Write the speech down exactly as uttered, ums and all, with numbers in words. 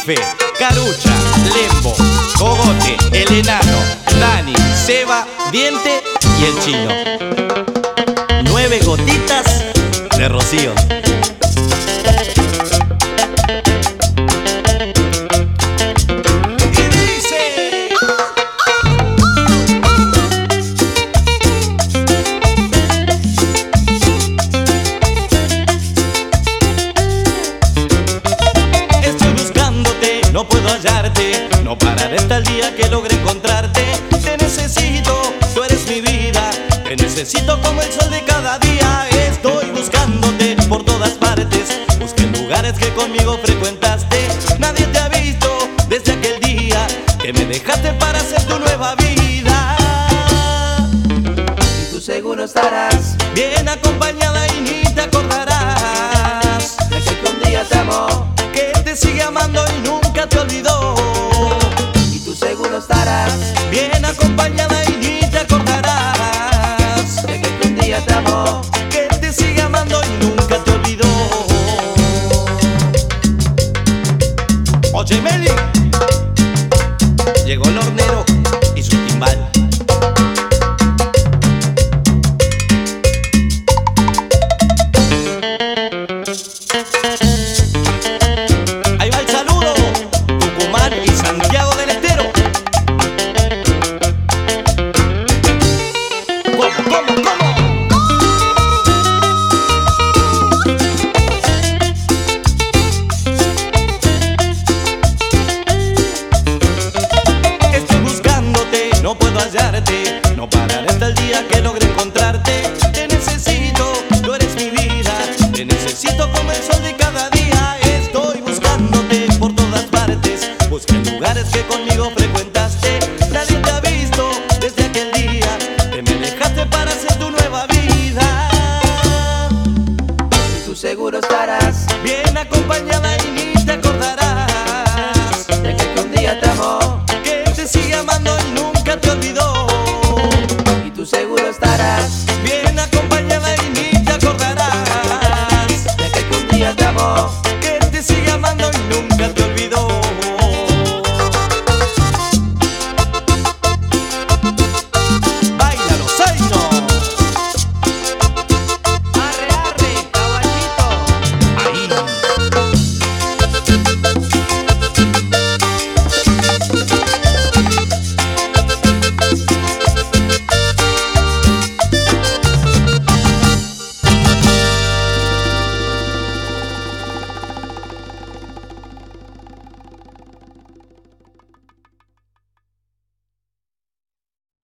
Bife, Carucha, Lembo, Cogote, el enano, Dani, Seba, Diente y el chino. Nueve gotitas de Rocío. No puedo hallarte, no pararé hasta el día que logre encontrarte. Te necesito, tú eres mi vida, te necesito como el sol de cada día. Estoy buscándote por todas partes, busqué lugares que conmigo frecuentaste. Nadie te ha visto desde aquel día que me dejaste para hacer tu nueva vida. Y tú seguro estarás bien acompañada y ni te acordarás de aquel que un día te amó, que te sigue amando y nunca te olvidó. Y tú seguro estarás bien acompañada y ni te acordarás de aquel que un día te amó, que te sigue amando y nunca te olvidó. Oye, Meli, llegó el hornero y su timbal. Ahí va el saludo, Tucumán y Santiago del Estero. ¿Cómo, cómo, cómo? Estoy buscándote, no puedo hallarte, no pararé hasta el día que logre encontrarte. Te necesito, tú eres mi vida, te necesito como el sol de cada día. Estoy buscándote por todas partes, busqué lugares que conmigo frecuentaste. Nadie te ha visto desde aquel día que me dejaste para hacer tu nueva vida. y tú seguro estarás Bien acompañada y ni te acordarás de aquel que un día te amó,